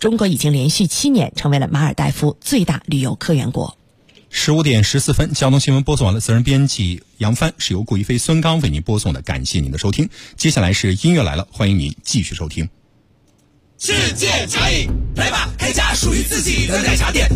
中国已经连续7年成为了马尔代夫最大旅游客源国。 15点14分，交通新闻播送完了，责任编辑杨帆，是由顾一飞、孙刚为您播送的，感谢您的收听。接下来是音乐来了，欢迎您继续收听。 世界茶饮，来吧，开家属于自己的奶茶店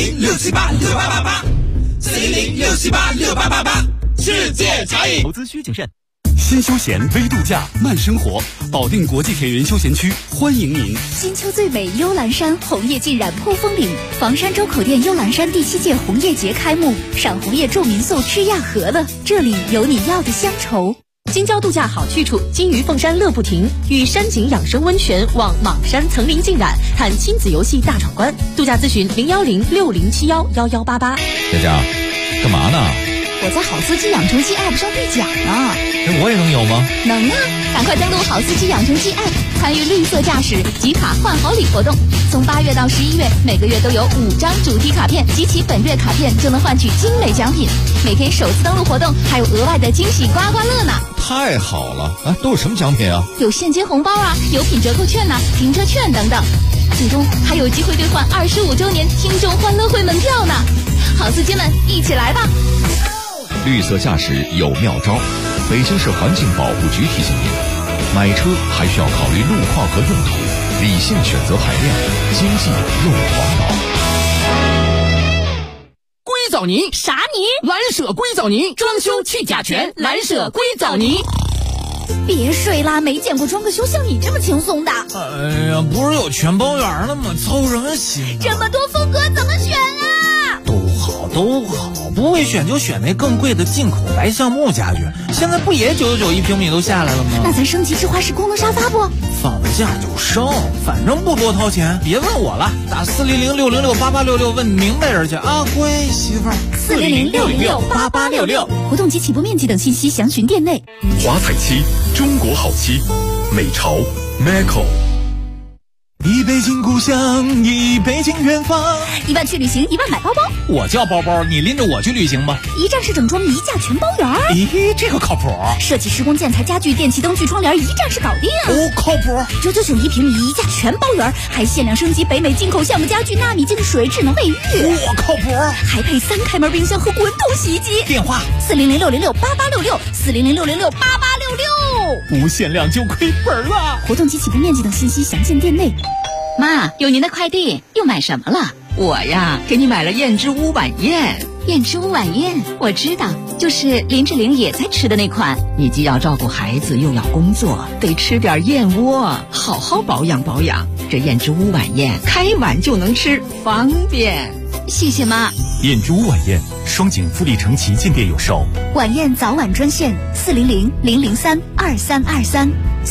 ，400-678-6888，400-678-6888，世界茶饮。 投资需谨慎。新休闲微度假慢生活，保定国际田园休闲区欢迎您。 金秋最美幽兰山，红叶浸染扑风岭。房山周口店幽兰山第7届红叶节开幕，赏红叶住民宿吃亚和了，这里有你要的乡愁。 京郊度假好去处，金鱼凤山乐不停，与山景养生温泉望莽山层林浸染，看亲子游戏大闯关。度假咨询010-6071-1188。 佳佳，干嘛呢？ 我在好司机养成记 App 上兑奖呢。 我也能有吗？ 能啊，赶快登录好司机养成记 App， 参与绿色驾驶集卡换好礼活动。从8月到11月，每个月都有5张主题卡片，集齐本月卡片就能换取精美奖品。每天首次登录活动还有额外的惊喜刮刮乐呢。 太好了啊！都有什么奖品啊？ 有现金红包啊，有品折扣券啊，停车券等等。最终还有机会兑换25周年听众欢乐会门票呢。好司机们，一起来吧！ 绿色驾驶有妙招，北京市环境保护局提醒您：买车还需要考虑路况和用途，理性选择排量，经济又环保。 硅藻泥啥泥？ 蓝舍硅藻泥，装修去甲醛，蓝舍硅藻泥。 别睡啦，没见过装个修像你这么轻松的。 哎呀，不是有全包圆了吗？操什么心啊！ 这么多风格怎么选啊？ 都好，不会选就选那更贵的进口白橡木家具，现在不也999一平米都下来了吗？ 那咱升级智华式功能沙发不？ 放了假就升，反正不多掏钱。别问我了，打400-606-8866问明白人去啊，乖媳妇儿。 400-606-8866，活动及起步面积等信息详询店内。 华彩漆，中国好漆，美潮 Macco。 一杯敬故乡，一杯敬远方。 1万去旅行，1万买包包。 我叫包包，你拎着我去旅行吧。 一站式整装，一价全包圆。 咦，这个靠谱。 设计施工建材家具电器灯具窗帘，一站式搞定。 哦，靠谱。 999一平米，一价全包圆，还限量升级北美进口橡木家具纳米净水智能卫浴。 我靠谱。 还配3开门冰箱和滚筒洗衣机。 电话 400-606-8866，400-606-8866。 不限量就亏本了。 活动及起步面积等信息详见店内。 妈，有您的快递，又买什么了？我呀，给你买了燕之屋晚宴。 燕之屋晚宴， 我知道，就是林志玲也在吃的那款。你既要照顾孩子，又要工作，得吃点燕窝，好好保养保养。这燕之屋晚宴，开碗就能吃，方便。 谢谢妈。 燕之屋晚宴，双井富力城旗舰店有售。 晚宴早晚专线400-003-2323。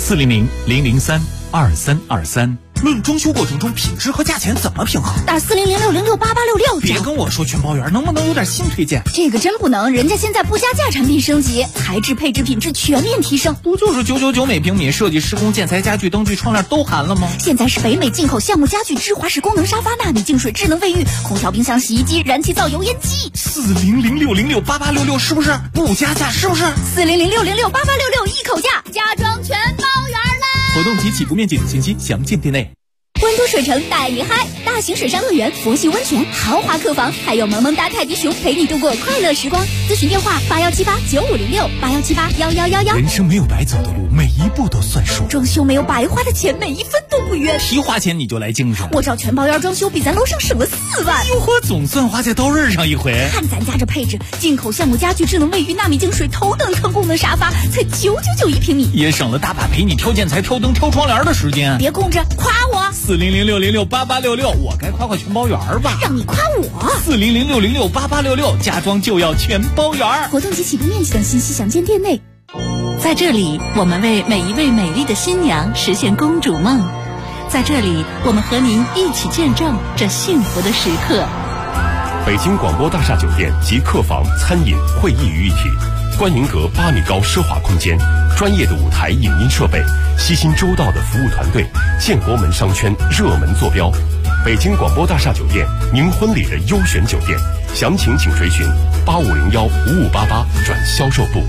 400-003-2323。 论装修过程中品质和价钱怎么平衡？ 打400-606-8866。 别跟我说全包圆，能不能有点新推荐？ 这个真不能，人家现在不加价产品升级，材质配置品质全面提升。 不就是999每平米，设计施工建材家具灯具窗帘都含了吗？ 现在是北美进口橡木家具智华式功能沙发纳米净水智能卫浴空调冰箱洗衣机燃气灶油烟机。 400-606-8866是不是不加价？是不是 400-606-8866一口价，家装全包圆啦！ 活动及起步面积等信息详见店内。 温都水城带你嗨，大型水上乐园、佛系温泉、豪华客房，还有萌萌哒泰迪熊陪你度过快乐时光。咨询电话81789506，81781111。 人生没有白走的路，每一步都算数。 装修没有白花的钱，每一分都不冤。 提花钱你就来精神， 我找全包圆装修比咱楼上省了4万。 哟呵，总算花在刀刃上一回。 看咱家这配置，进口橡木家具、智能卫浴、纳米净水、头等舱功能沙发，才999一平米， 也省了大把陪你挑建材、挑灯、挑窗帘的时间。 别供着，夸我。 400-606-8866，我该夸夸全包圆吧？ 让你夸我。 400-606-8866，家装就要全包圆。 活动及起步面积等信息详见店内。 在这里，我们为每一位美丽的新娘实现公主梦。在这里，我们和您一起见证这幸福的时刻。 北京广播大厦酒店集客房、餐饮、会议于一体，观迎阁8米高奢华空间，专业的舞台影音设备，悉心周到的服务团队，建国门商圈热门坐标。北京广播大厦酒店，您婚礼的优选酒店，详情请垂询8501-5588转销售部。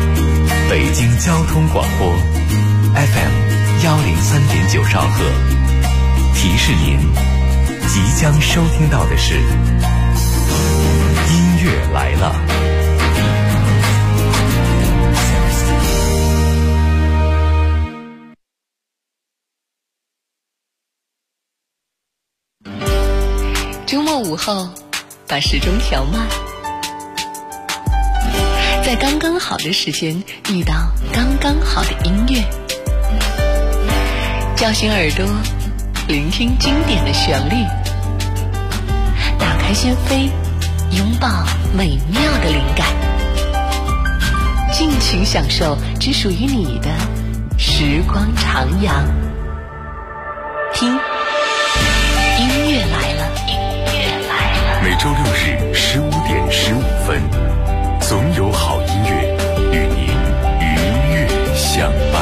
北京交通广播 FM 103.9兆赫。 提示您，即将收听到的是音乐来了。 周末午后，把时钟调慢，在刚刚好的时间遇到刚刚好的音乐，叫醒耳朵，聆听经典的旋律，打开心扉，拥抱美妙的灵感，尽情享受只属于你的时光徜徉。听，音乐来了。 每周六日15点15分，总有好音乐与您愉悦相伴。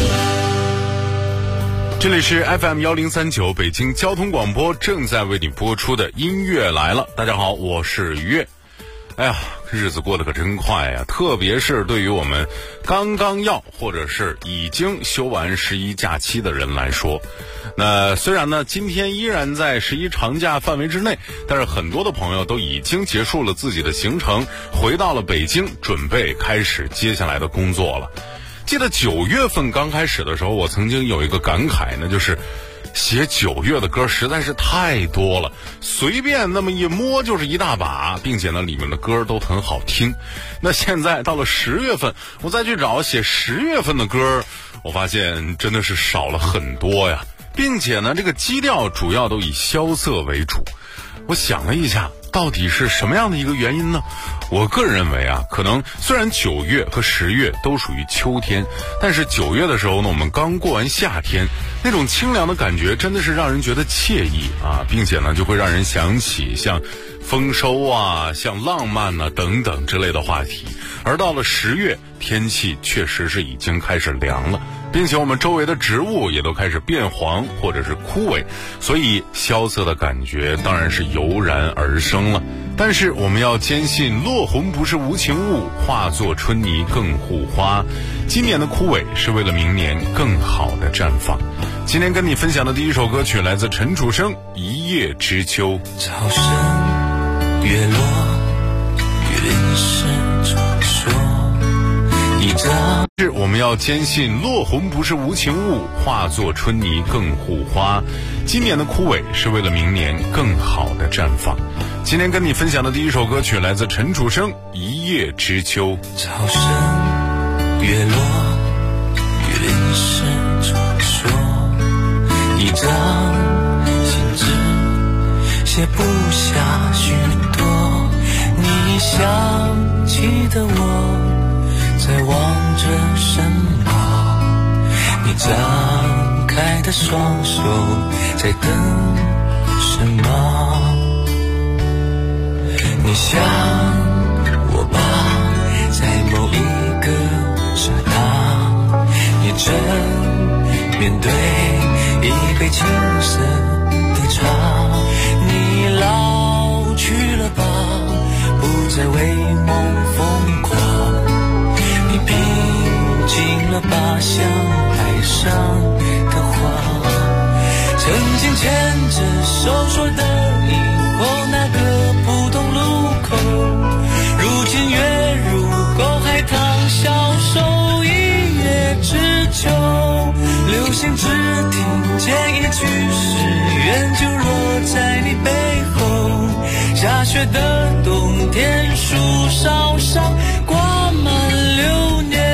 这里是 FM1039 北京交通广播正在为你播出的音乐来了。大家好，我是于悦。哎呀，日子过得可真快呀，特别是对于我们刚刚要或者是已经休完11假期的人来说，那虽然呢今天依然在11长假范围之内，但是很多的朋友都已经结束了自己的行程，回到了北京，准备开始接下来的工作了。记得9月份刚开始的时候，我曾经有一个感慨，那就是写9月的歌实在是太多了，随便那么一摸就是一大把，并且呢里面的歌都很好听。那现在到了10月份，我再去找写10月份的歌，我发现真的是少了很多呀，并且呢这个基调主要都以萧瑟为主。我想了一下，到底是什么样的一个原因呢？我个人认为啊，可能虽然9月和10月都属于秋天，但是9月的时候呢，我们刚过完夏天，那种清凉的感觉真的是让人觉得惬意啊，并且呢就会让人想起像丰收啊、像浪漫啊等等之类的话题。而到了10月，天气确实是已经开始凉了，并且我们周围的植物也都开始变黄或者是枯萎，所以萧瑟的感觉当然是油然而生了。但是我们要坚信，落红不是无情物，化作春泥更护花。今年的枯萎是为了明年更好的绽放。今天跟你分享的第一首歌曲来自陈楚生《一叶知秋》。 潮声月落，云是传说，一张是我们要坚信，落红不是无情物，化作春泥更护花。今年的枯萎是为了明年更好的绽放。今天跟你分享的第一首歌曲来自陈楚生《一叶知秋》。 潮声月落，云是传说，一张信纸写不下许多，你想起的我在望着什么？你张开的双手在等什么？你想我吧，在某一个刹那，你正面对一杯青涩的茶。你老去了吧，不再为梦疯狂，你平静了吧，像海上的花。曾经牵着手说的以后那个普通路口，如今跃入沟海棠，消瘦一叶知秋。流星只听见一句誓愿，就落在你背后。下雪的冬天，树梢上挂满流年。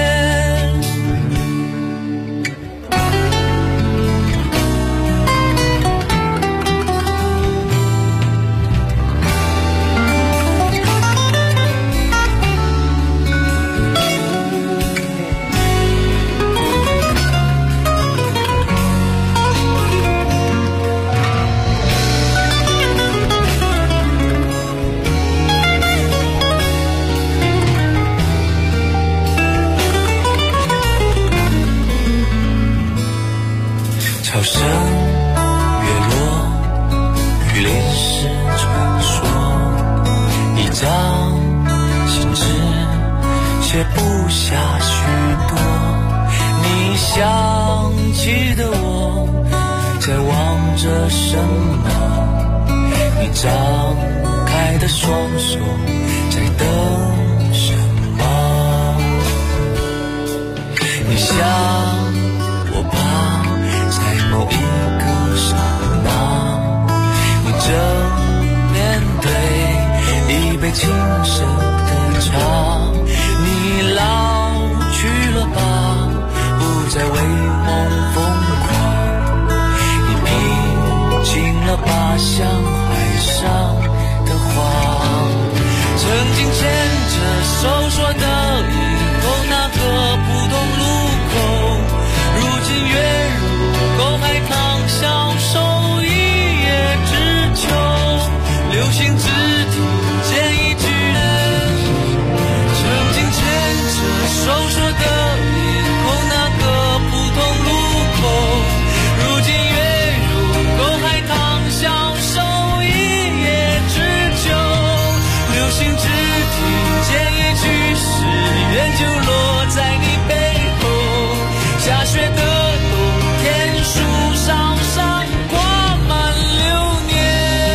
潮声月落，雨淋是传说，一张信纸写不下许多，你想起的我在望着什么？你张开的双手在等什么？你想我吧，在某一个刹那，你正面对一杯青涩的茶，你老去了吧，不再为梦疯狂，你平静了吧，像海上的花，曾经牵着手说的以后那个普通路口，如今跃入公海棠，享受一叶知秋，流星只听见一句，曾经牵着手说的以后那个普通路口，如今跃入公海棠，享受一叶知秋，流星只听见一句，誓愿就落在你背后，下雪的冬天，树梢上挂满流年。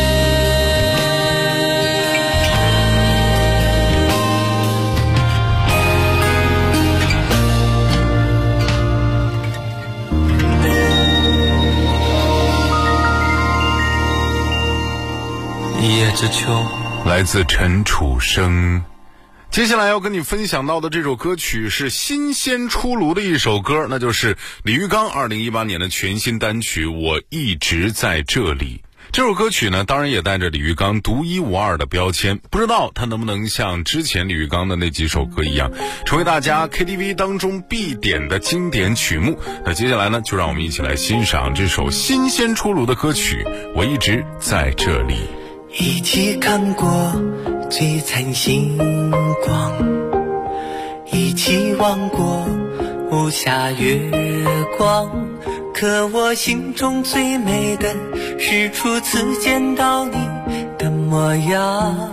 一叶知秋， 来自陈楚生。接下来要跟你分享到的这首歌曲是新鲜出炉的一首歌，那就是李玉刚2018年的全新单曲《我一直在这里》。这首歌曲呢，当然也带着李玉刚独一无二的标签，不知道它能不能像之前李玉刚的那几首歌一样，成为大家 KTV 当中必点的经典曲目。那接下来呢，就让我们一起来欣赏这首新鲜出炉的歌曲《我一直在这里》。 一起看过璀璨星光，一起望过无暇月光，可我心中最美的是初次见到你的模样。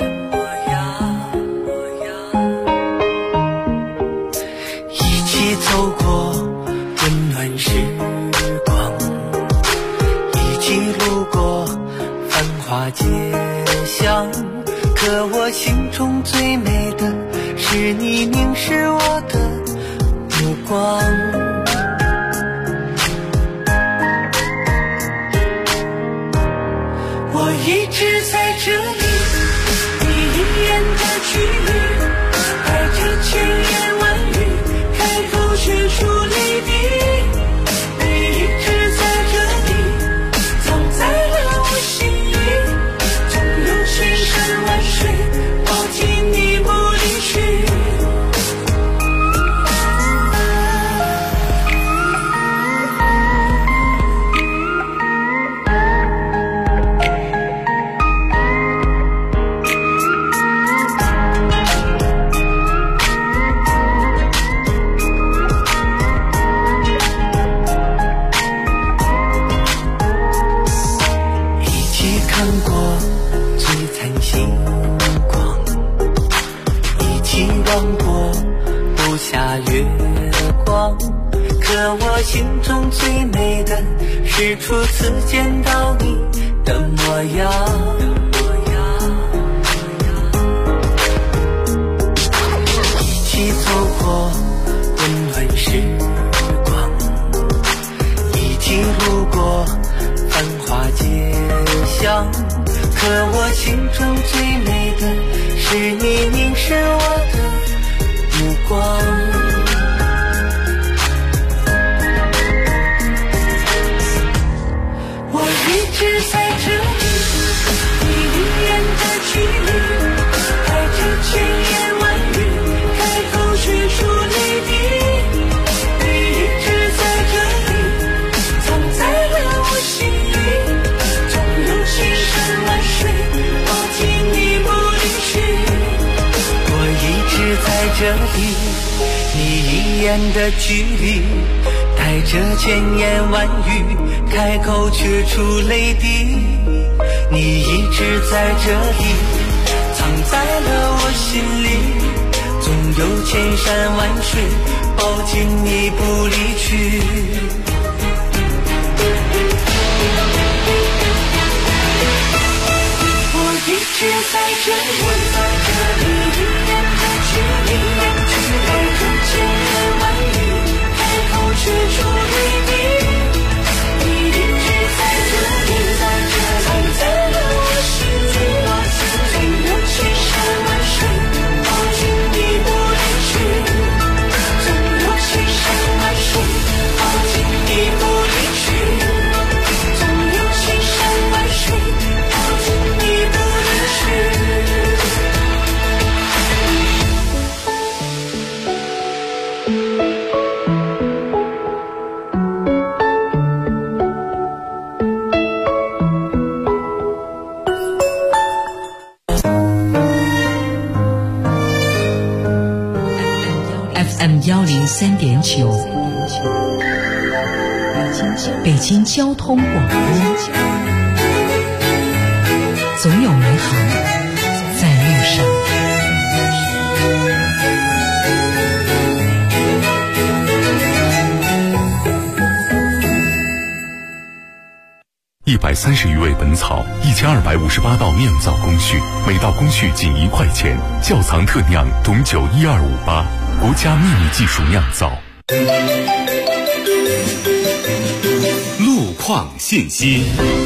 一起走过温暖时光，一起路过繁华街巷，可我心中最美的是你凝视我的目光。我一直在这里，你一眼的距离，带着千言万语，开口却出泪滴。你一直在这里，藏在了我心里，总有千山万水抱紧你不离去。我心中最美的是初次见到你的模样。一起走过温暖时光，一起路过繁华街巷，可我心中最美的是你凝视我的目光。一直在这里，你一眼的距离，带着千言万语，开口却出泪滴。你一直在这里，藏在了我心里，总有千山万水抱紧你不离去。我一直在这里，你一眼的距离，带着千言万语，开口却出泪滴。你一直在这里，藏在了我心里，总有千山万水抱紧你不离去。 这里，一言开去，一言就是爱恨千言万语，开口却出一滴。你一直在这里，在了我世界，纵有千山万水，抱紧你不离去。纵有千山万水，抱紧你不离去。纵有千山万水，抱紧你不离去。 FM103.9，北京交通广播，总有美好在路上。 130余味本草，1258道酿造工序，每道工序仅1块钱。窖藏特酿董酒12588，国家秘密技术酿造。 路况信息。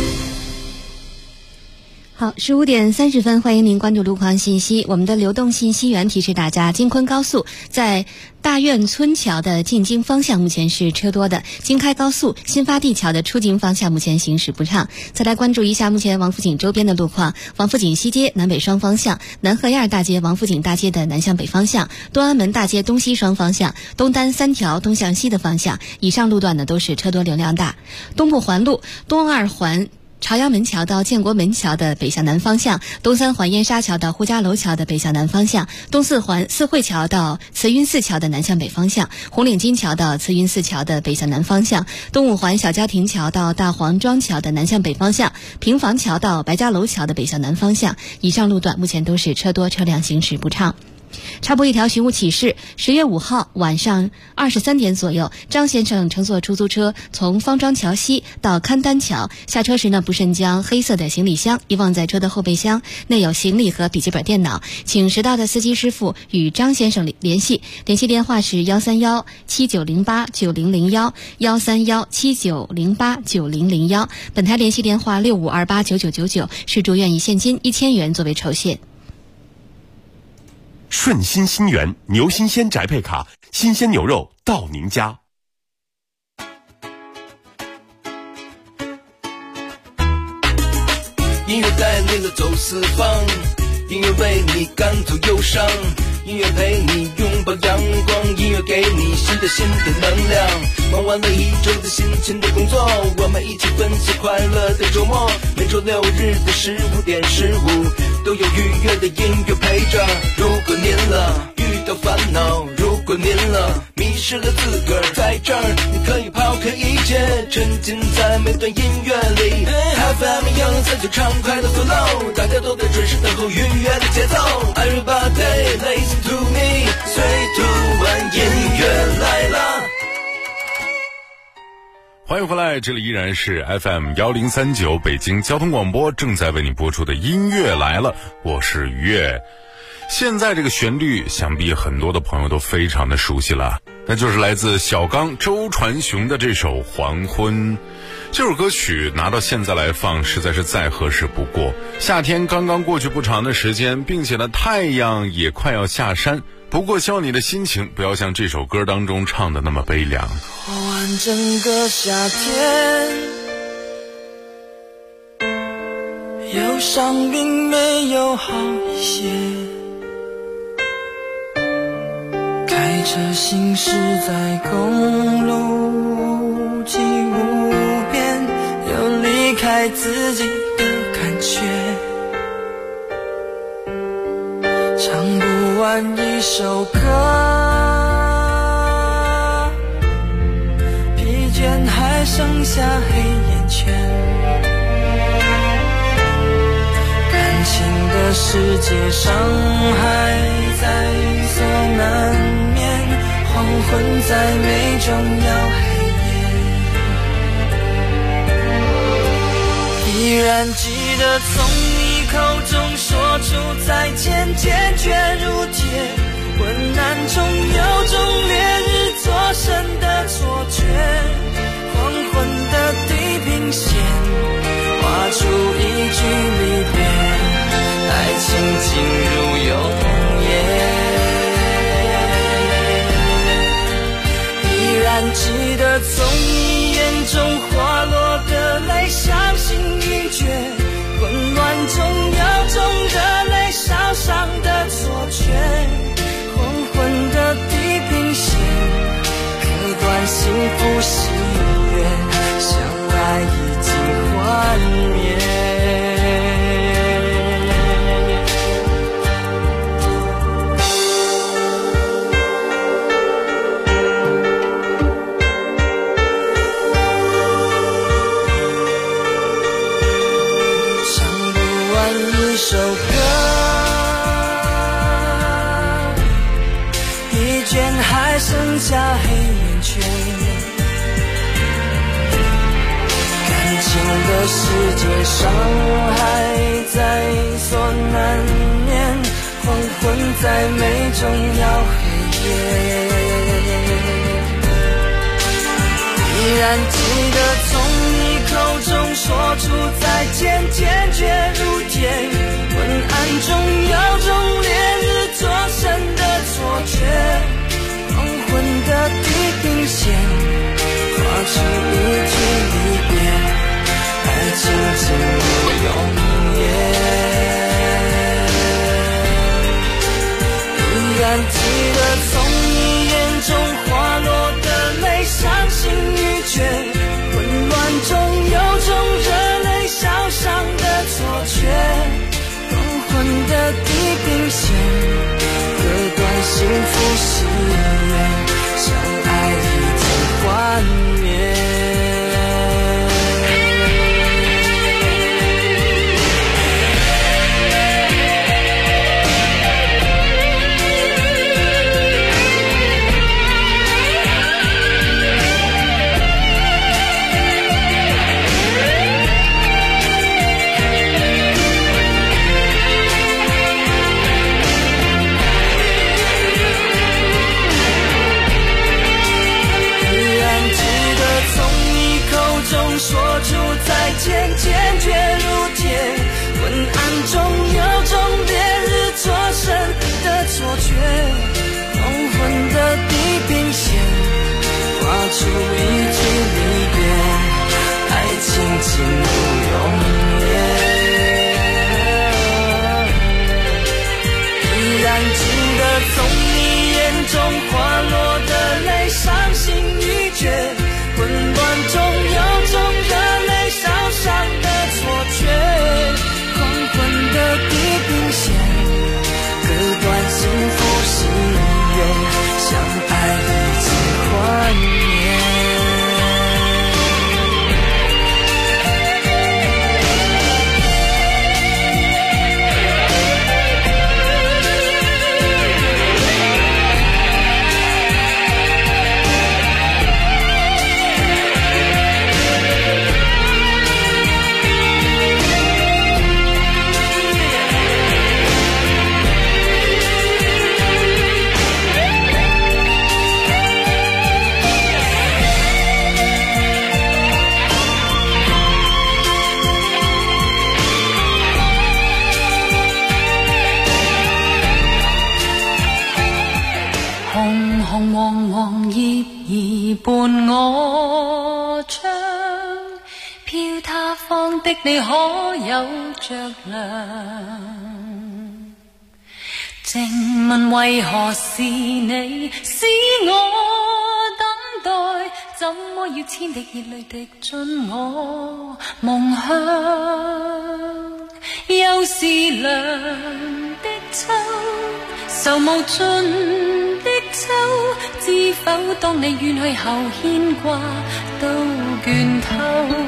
好，15点30分，欢迎您关注路况信息。我们的流动信息员提示大家，京昆高速在大院村桥的进京方向目前是车多的，京开高速新发地桥的出京方向目前行驶不畅。再来关注一下目前王府井周边的路况：王府井西街南北双方向，南河沿大街、王府井大街的南向北方向，东安门大街东西双方向，东单3条东向西的方向，以上路段呢都是车多流量大。东部环路东2环朝阳门桥到建国门桥的北向南方向，东3环燕莎桥到呼家楼桥的北向南方向，东4环四惠桥到慈云寺桥的南向北方向，红领巾桥到慈云寺桥的北向南方向，东5环小家庭桥到大黄庄桥的南向北方向，平房桥到白家楼桥的北向南方向。以上路段目前都是车多，车辆行驶不畅。插播一条寻物启事：10月5号晚上23点左右，张先生乘坐出租车从方庄桥西到勘丹桥，下车时呢不慎将黑色的行李箱遗忘在车的后备箱，内有行李和笔记本电脑，请识到的司机师傅与张先生联系，联系电话是131-7908-9001 131-7908-9001。本台联系电话65289999，是主愿以现金1000元作为酬谢。 顺心新源牛新鲜宅配卡，新鲜牛肉到您家。 音乐带领着走四方，音乐为你赶走忧伤，音乐陪你拥抱阳光，音乐给你新的能量。忙完了一周的辛勤的工作，我们一起分享快乐的周末。每周6日的15点15，都有愉悦的音乐陪着。如果您遇到烦恼，如果您迷失了自个儿，在这儿你可以抛开一切，沉浸在每段音乐里。FM103就畅快的 flow， 大家都在准时等候愉悦的节奏。Everybody listen to me， 最突然音乐来了。 欢迎回来，这里依然是 FM1039 北京交通广播正在为你播出的音乐来了，我是于越。现在这个旋律想必很多的朋友都非常的熟悉了，那就是来自小刚周传雄的这首《黄昏》。这首歌曲拿到现在来放实在是再合适不过，夏天刚刚过去不长的时间，并且呢太阳也快要下山，不过希望你的心情不要像这首歌当中唱的那么悲凉。 过完整个夏天，忧伤并没有好一些，开着行驶在公路际无边，有离开自己的感觉，唱不完一首歌，疲倦还剩下黑眼圈，感情的世界伤害在所难免，黄昏再美终要黑夜，依然记得从你口中说出再见，坚决如铁。昏暗中有种烈日灼身的错觉，黄昏的地平线画出一句离别，爱情进入永夜。依然记得从你眼中滑落的泪，伤心欲绝，混乱中有种热泪烧伤的错觉，黄昏的地平线割断幸福喜悦，相爱已经幻灭。首歌一卷还剩下黑眼圈，感情的世界伤害在所难免，黄昏在美中要黑夜。依然记得从你口中说出再见，坚决如铁，昏暗中有种烈日灼身的错觉，黄昏的地平线画出一句离别，爱情进入永夜。依然记得从你眼中滑落的泪，伤心欲绝，混乱中有种热泪烧伤的错觉，黄昏的地平线割断幸福喜悦，相爱已经幻灭。说出再见，坚决如铁，昏暗中有种烈日灼身的错觉，黄昏的地平线画出一句离别，爱情进入永夜。依然记得从你眼中滑落的泪，伤心欲绝，混乱中有种热泪烧伤的错觉，黄昏的地平线割断幸福喜悦，相爱已经幻灭。伴我窗，飄他方的你可有着涼？靜問為何是你使我等待，怎麼要千滴熱淚滴進我夢鄉？又是涼的秋，愁無盡的秋，知否當你遠去後牽掛都倦透。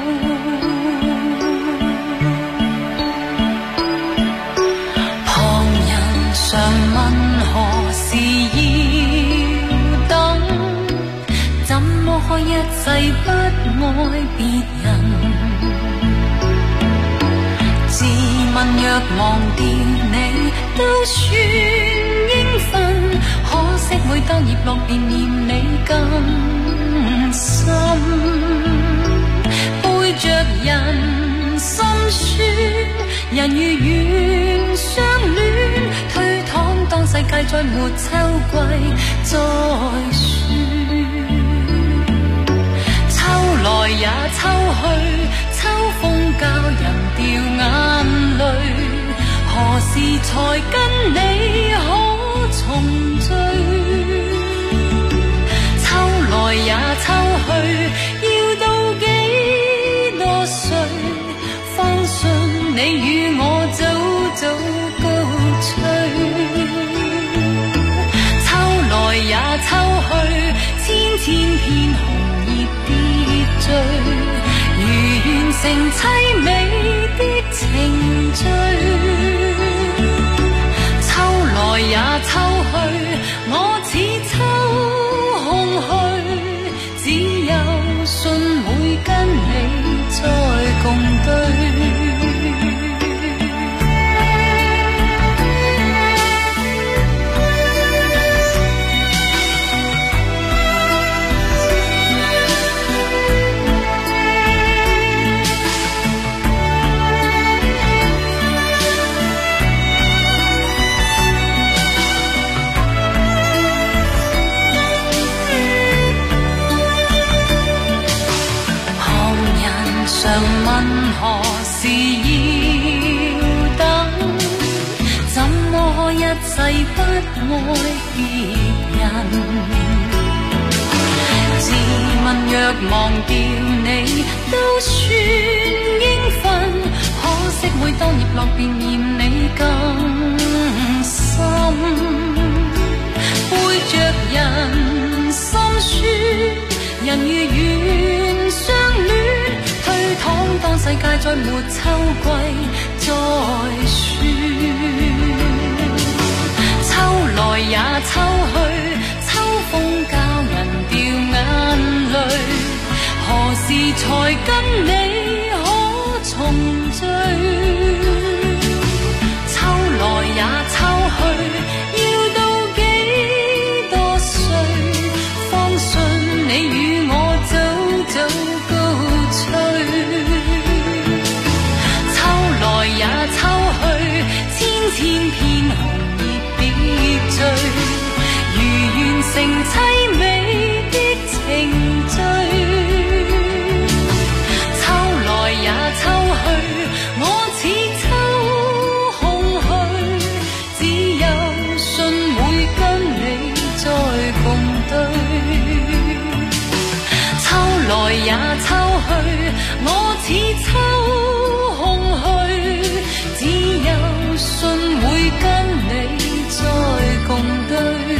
旁人常問何時要等，怎麼可一世不愛別人？自問若忘掉你都算應份，可惜每當葉落便念你更深，背着人心酸，人如願相戀，推搪當世界再沒秋季再算，秋來也秋去，秋風教人掉眼淚，何時才跟你可重聚？秋來也秋去，要到幾多歲，方信你與我早早高吹？秋來也秋去，千千片紅葉跌墜，如完成凄美的程序。秋來也秋去，我似秋空虛，只有信會跟你再共對。常問何時要等，怎麼一世不愛別人？自問若忘掉你都算應份，可惜每當葉落便嫌你更深，背着人心酸，人如願相戀，推搪當世界再沒秋季再算，秋來也秋去，秋風教人掉眼淚，何時才跟你可重聚？秋來也秋去，要到幾多歲，方信你與我早早高吹？來也秋去，千千片紅葉跌墜，如完成凄美的程序。秋來也秋去，我似秋空虛，只有信會跟你再共對。秋來也秋去，我似秋空虛，只有信會跟你再共對。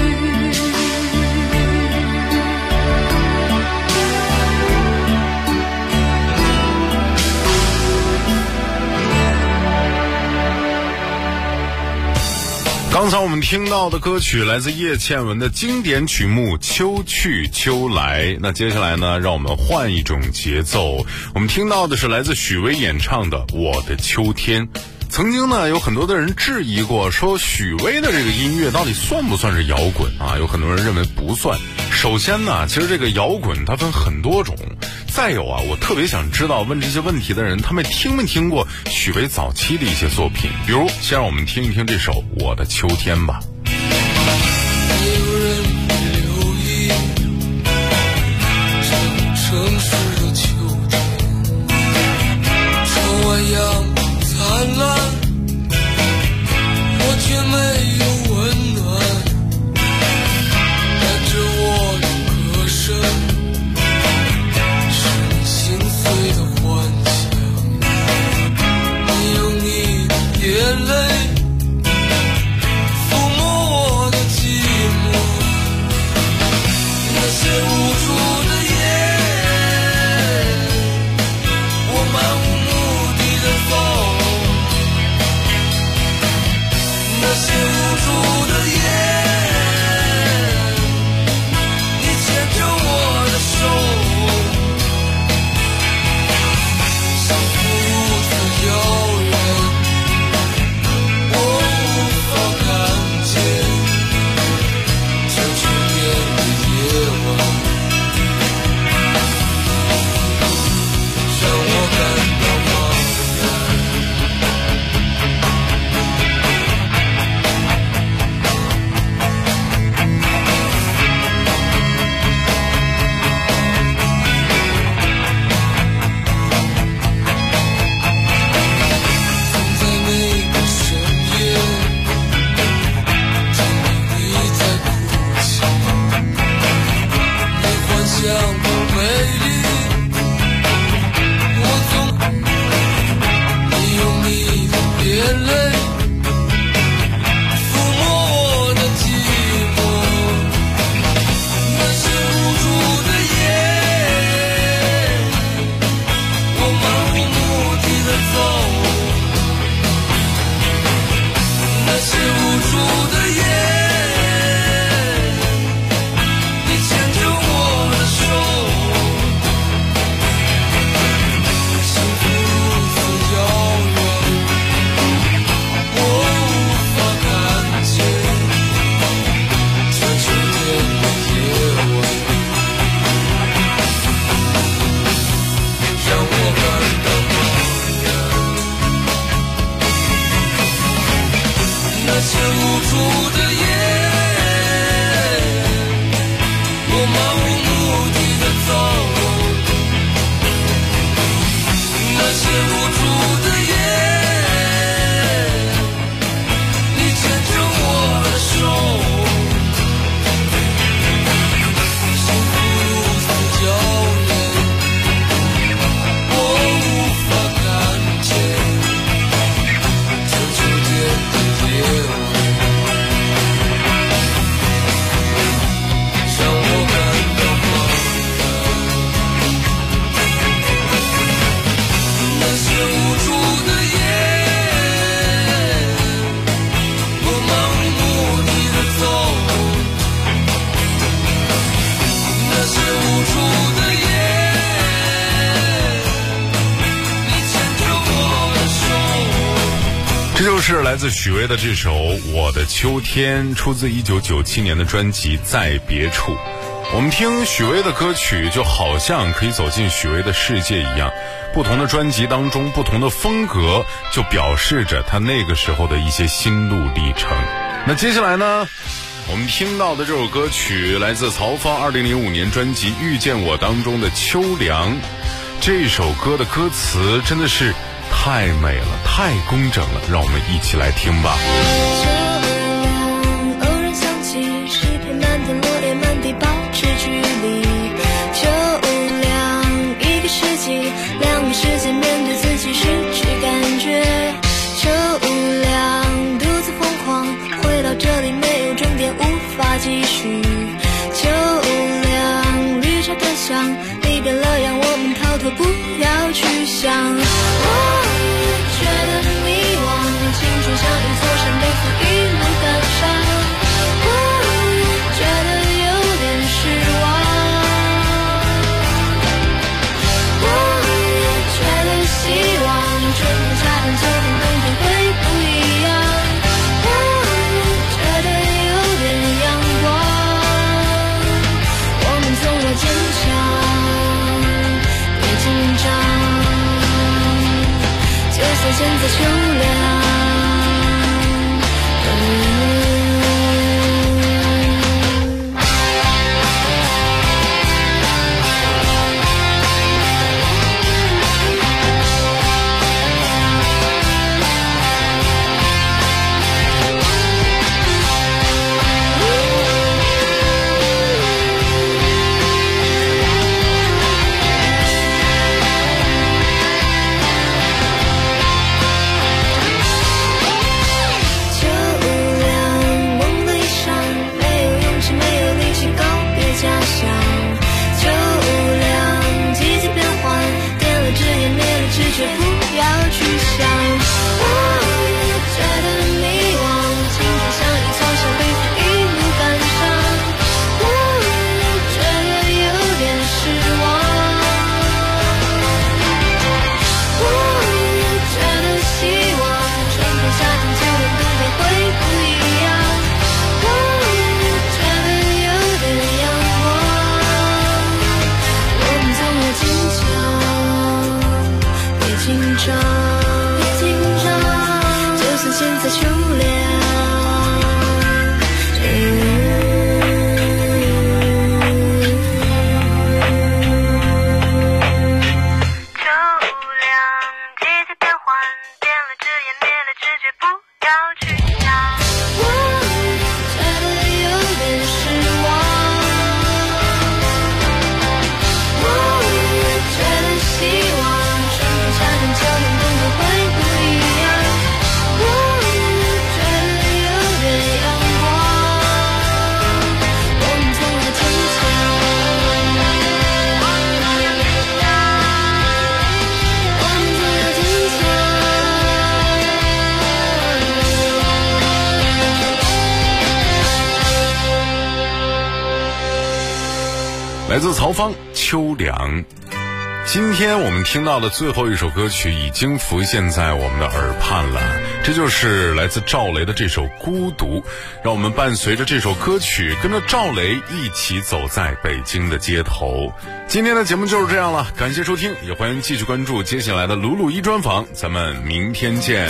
刚才我们听到的歌曲来自叶倩文的经典曲目《秋去秋来》。那接下来呢，让我们换一种节奏，我们听到的是来自许巍演唱的《我的秋天》。曾经呢，有很多的人质疑过，说许巍的这个音乐到底算不算是摇滚啊？有很多人认为不算。首先呢，其实这个摇滚它分很多种。再有啊，我特别想知道问这些问题的人，他们听没听过许巍早期的一些作品？比如，先让我们听一听这首《我的秋天》吧。 有人留意这城市的秋天，窗外阳光灿烂，我却没有温暖，伴着我的歌声，是你心碎的幻想，你用你的眼泪抚摸这就是来自许巍的这首《我的秋天》，出自1997年的专辑《在别处》。我们听许巍的歌曲就好像可以走进许巍的世界一样，不同的专辑当中不同的风格就表示着他那个时候的一些心路历程。那接下来呢，我们听到的这首歌曲来自曹芳2005年专辑《遇见我》当中的《秋凉》。这首歌的歌词真的是太美了，太工整了，让我们一起来听吧。 偶然想起诗篇漫天落叶满地保持距离，秋凉一个世纪，两个世界面对自己失去感觉，秋凉独自疯狂，回到这里没有终点无法继续，秋凉绿茶的香离别了让我们逃脱不要去想，我觉得迷惘，青春像一座山背负一路感伤，我觉得有点失望，我觉得希望春天夏天秋天冬天会不一样，我觉得有点阳光，我们总要坚强，别紧张，就算现在秋凉。 来自曹芳《秋凉》。今天我们听到的最后一首歌曲已经浮现在我们的耳畔了，这就是来自赵雷的这首《孤独》。让我们伴随着这首歌曲，跟着赵雷一起走在北京的街头。今天的节目就是这样了，感谢收听，也欢迎继续关注接下来的鲁鲁一专访，咱们明天见。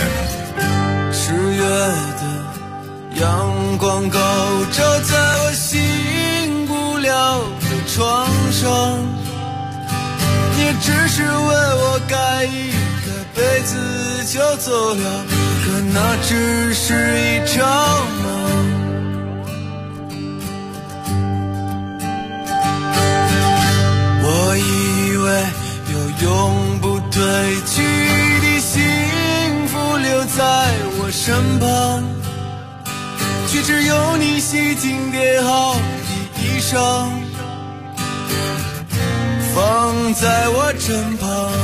10月的阳光高照在我醒不了的床上，你只是为我盖一盖被子就走了，可那只是一场梦。我以为有永不褪去的幸福留在我身旁，却只有你洗净叠好的衣裳放在我身旁，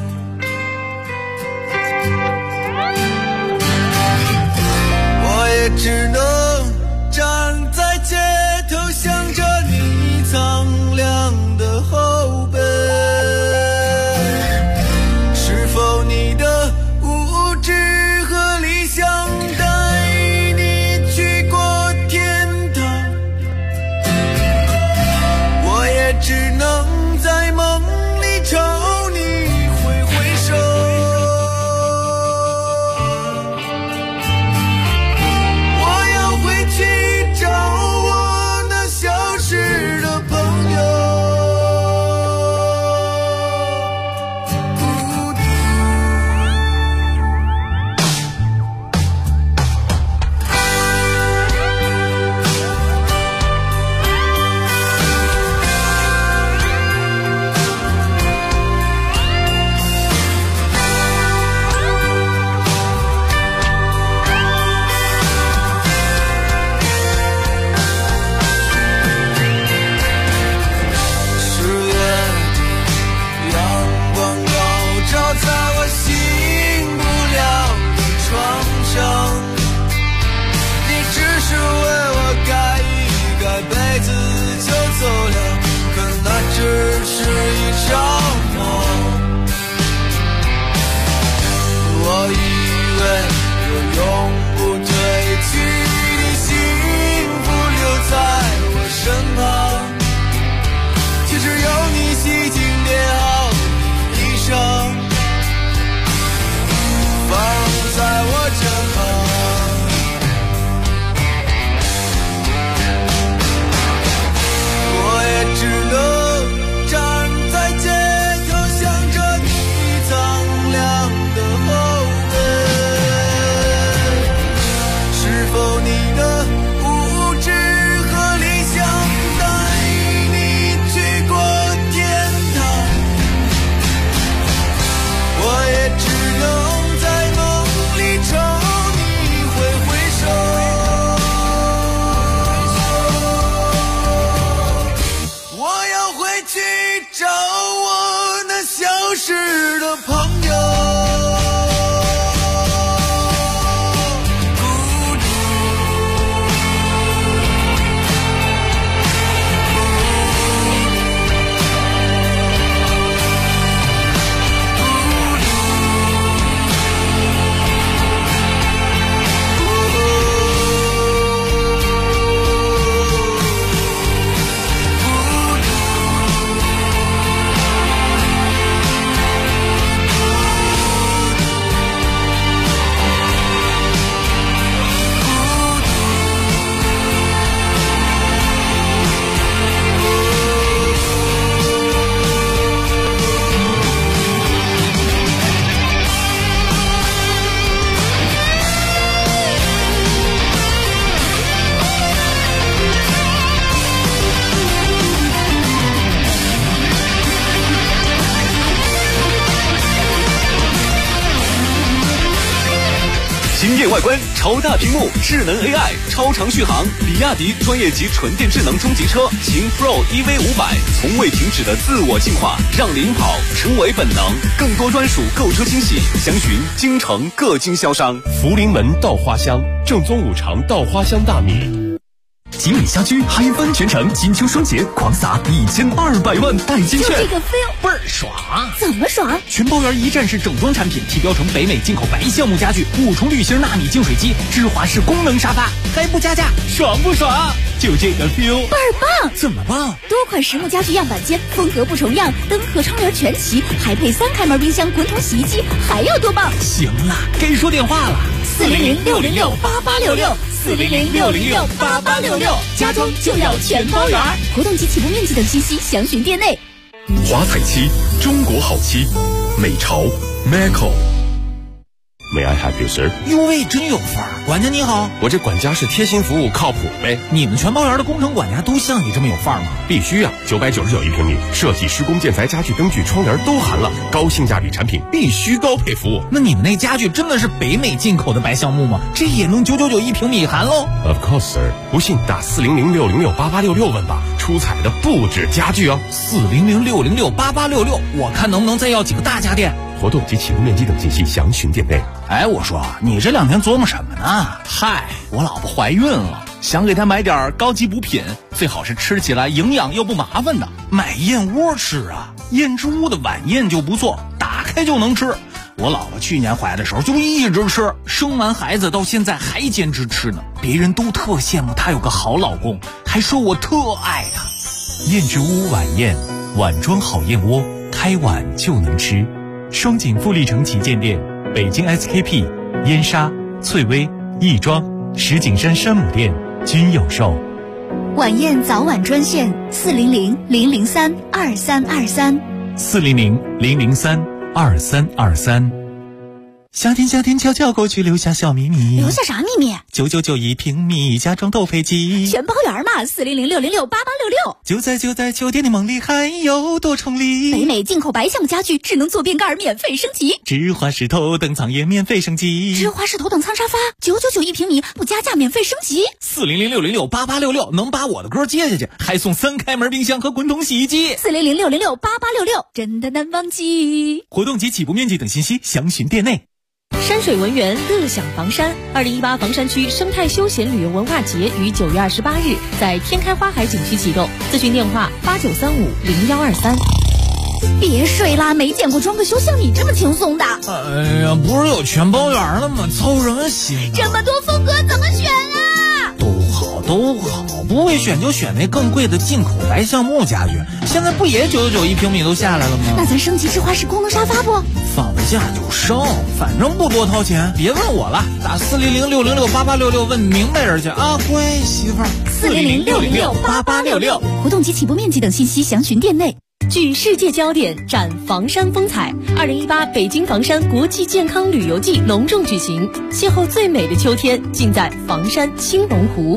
我也只能站在街头想着你苍凉的后背，是否你的无知和理想实的朋友。 惊艳外观，超大屏幕，智能 AI， 超长续航，比亚迪专业级纯电智能中级车秦 Pro EV500，从未停止的自我进化，让领跑成为本能。更多专属购车惊喜，详询京城各经销商。 福临门稻花香，正宗五常稻花香大米。 吉米家居嗨翻全城，金秋双节狂撒1200万代金券， 就这个 feel 倍儿爽！ 怎么爽？ 全包圆一站式整装产品，提标成北美进口白橡木家具，5重铝芯纳米净水机，芝华士功能沙发，还不加价，爽不爽？就这个 feel 倍儿棒！ 怎么棒？ 多款实木家具样板间，风格不重样，灯和窗帘全齐，还配3开门冰箱、滚筒洗衣机，还要多棒？ 行了，该说电话了 ，400-606-8866，400-606-8866，家装就要全包圆。活动及起步面积等信息详询店内。 华彩漆，中国好漆，美潮 Macco。May I help you, sir？ 哟喂，真有范儿！管家你好， 我这管家是贴心服务，靠谱呗。 你们全包园的工程管家都像你这么有范儿吗？ 必须啊！999一平米，设计、施工、建材、家具、灯具、窗帘都含了，高性价比产品必须高配服务。 那你们那家具真的是北美进口的白橡木吗？这也能999一平米含喽 ？Of course, sir。不信打400-606-8866问吧，出彩的不止家具哦。 400-606-8866，我看能不能再要几个大家电。 活动及起步面积等信息详询店内。 哎，我说你这2天琢磨什么呢？ 嗨，我老婆怀孕了，想给她买点高级补品，最好是吃起来营养又不麻烦的。 买燕窝吃啊，燕之屋的晚宴就不错，打开就能吃。我老婆去年怀的时候就一直吃，生完孩子到现在还坚持吃呢。别人都特羡慕她有个好老公，还说我特爱她。 燕之屋晚宴，碗装好燕窝，开碗就能吃。双井富力城旗舰店、北京 SKP、燕莎、翠微、亦庄、石景山山姆店均有售。 晚宴早晚专线400-003-2323 400-003-2323。夏天悄悄过去，留下小秘密。 留下啥秘密 ？999一平米，家装斗飞机， 全包圆嘛！400-606-8866。 就在酒店的梦里，还有多重礼。 北美进口白橡木家具，智能坐便盖免费升级， 芝华士头等舱也免费升级， 芝华士头等舱沙发999一平米，不加价免费升级。 400-606-8866能把我的歌接下去，还送3开门冰箱和滚筒洗衣机。 400-606-8866，真的难忘记。 活动及起步面积等信息详询店内。 山水文园乐享房山2018房山区生态休闲旅游文化节于9月28日在天开花海景区启动，咨询电话89350123。 别睡啦，没见过装个修像你这么轻松的。 哎呀，不是有全包圆了吗？操什么心啊？ 这么多风格怎么选啊？ 都好，不会选就选那更贵的进口白橡木家具，现在不也999一平米都下来了吗？ 那咱升级芝华士功能沙发不？ 放了假就升，反正不多掏钱，别问我了，打400-606-8866问明白人去啊，乖媳妇儿。 400-606-8866，活动及起步面积等信息详询店内。 聚世界焦点，展房山风采。2018北京房山国际健康旅游季隆重举行，邂逅最美的秋天，尽在房山青龙湖。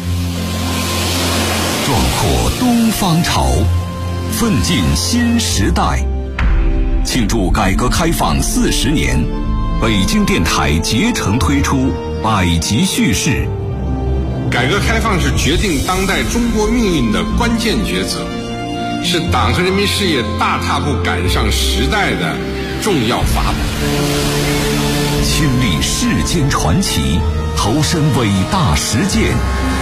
壮阔东方潮，奋进新时代。庆祝改革开放40年，北京电台竭诚推出百集叙事。 改革开放是决定当代中国命运的关键决策。 是党和人民事业大踏步赶上时代的重要法宝。 亲历世间传奇，投身伟大实践，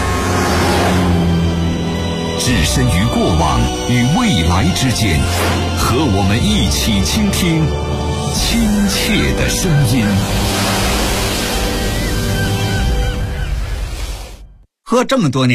置身于过往与未来之间，和我们一起倾听亲切的声音。 喝这么多年